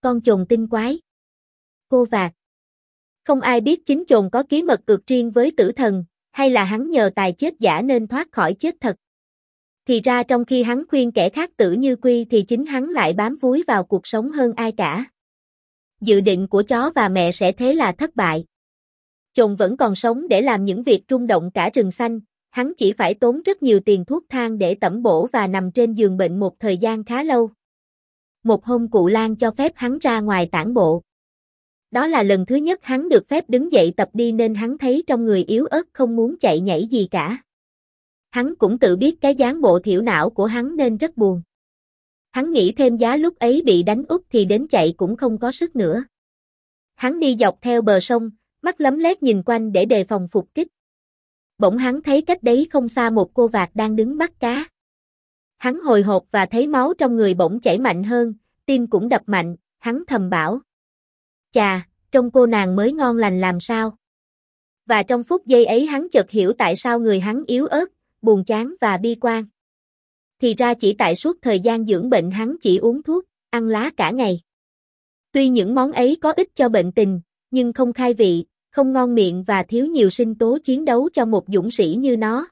con chồn tinh quái. Cô Vạc. Không ai biết chính chồn có ký mật cược riêng với tử thần, hay là hắn nhờ tài chết giả nên thoát khỏi chết thật. Thì ra trong khi hắn khuyên kẻ khác tử như quy thì chính hắn lại bám víu vào cuộc sống hơn ai cả. Dự định của chó và mẹ sẽ thế là thất bại. Chồn vẫn còn sống để làm những việc rung động cả rừng xanh, hắn chỉ phải tốn rất nhiều tiền thuốc thang để tẩm bổ và nằm trên giường bệnh một thời gian khá lâu. Một hôm cụ Lan cho phép hắn ra ngoài tản bộ. Đó là lần thứ nhất hắn được phép đứng dậy tập đi nên hắn thấy trong người yếu ớt không muốn chạy nhảy gì cả. Hắn cũng tự biết cái dáng bộ thiểu não của hắn nên rất buồn. Hắn nghĩ thêm giá lúc ấy bị đánh úp thì đến chạy cũng không có sức nữa. Hắn đi dọc theo bờ sông, mắt lấm lét nhìn quanh để đề phòng phục kích. Bỗng hắn thấy cách đấy không xa một cô Vạc đang đứng bắt cá. Hắn hồi hộp và thấy máu trong người bỗng chảy mạnh hơn, tim cũng đập mạnh, hắn thầm bảo. Chà, trông cô nàng mới ngon lành làm sao. Và trong phút giây ấy hắn chợt hiểu tại sao người hắn yếu ớt, buồn chán và bi quan. Thì ra chỉ tại suốt thời gian dưỡng bệnh hắn chỉ uống thuốc, ăn lá cả ngày. Tuy những món ấy có ích cho bệnh tình, nhưng không khai vị, không ngon miệng và thiếu nhiều sinh tố chiến đấu cho một dũng sĩ như nó.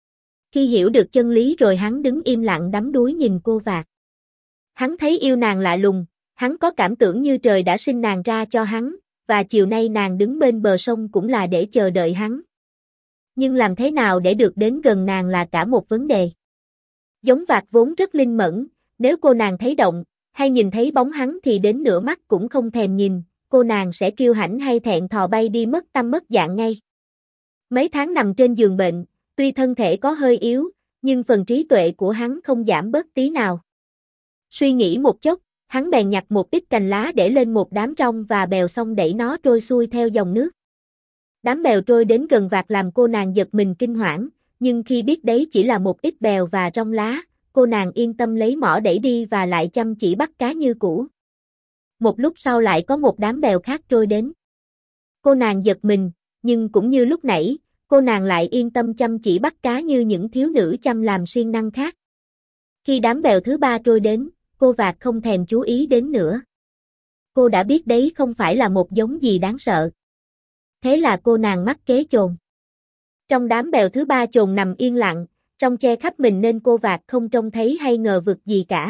Khi hiểu được chân lý rồi hắn đứng im lặng đắm đuối nhìn cô Vạc. Hắn thấy yêu nàng lạ lùng, hắn có cảm tưởng như trời đã sinh nàng ra cho hắn, và chiều nay nàng đứng bên bờ sông cũng là để chờ đợi hắn. Nhưng làm thế nào để được đến gần nàng là cả một vấn đề. Giống Vạc vốn rất linh mẫn, nếu cô nàng thấy động, hay nhìn thấy bóng hắn thì đến nửa mắt cũng không thèm nhìn, cô nàng sẽ kiêu hãnh hay thẹn thò bay đi mất tâm mất dạng ngay. Mấy tháng nằm trên giường bệnh, tuy thân thể có hơi yếu, nhưng phần trí tuệ của hắn không giảm bớt tí nào. Suy nghĩ một chốc, hắn bèn nhặt một ít cành lá để lên một đám rong và bèo xong đẩy nó trôi xuôi theo dòng nước. Đám bèo trôi đến gần Vạc làm cô nàng giật mình kinh hoảng, nhưng khi biết đấy chỉ là một ít bèo và rong lá, cô nàng yên tâm lấy mỏ đẩy đi và lại chăm chỉ bắt cá như cũ. Một lúc sau lại có một đám bèo khác trôi đến. Cô nàng giật mình, nhưng cũng như lúc nãy, cô nàng lại yên tâm chăm chỉ bắt cá như những thiếu nữ chăm làm siêng năng khác. Khi đám bèo thứ ba trôi đến, cô Vạc không thèm chú ý đến nữa. Cô đã biết đấy không phải là một giống gì đáng sợ. Thế là cô nàng mắc kế chồn. Trong đám bèo thứ ba chồn nằm yên lặng, trong che khắp mình nên cô Vạc không trông thấy hay ngờ vực gì cả.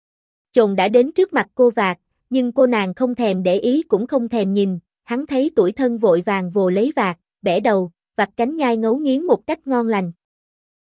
Chồn đã đến trước mặt cô Vạc, nhưng cô nàng không thèm để ý cũng không thèm nhìn, hắn thấy tủi thân vội vàng vồ lấy Vạc, bẻ đầu, vặt cánh nhai ngấu nghiến một cách ngon lành.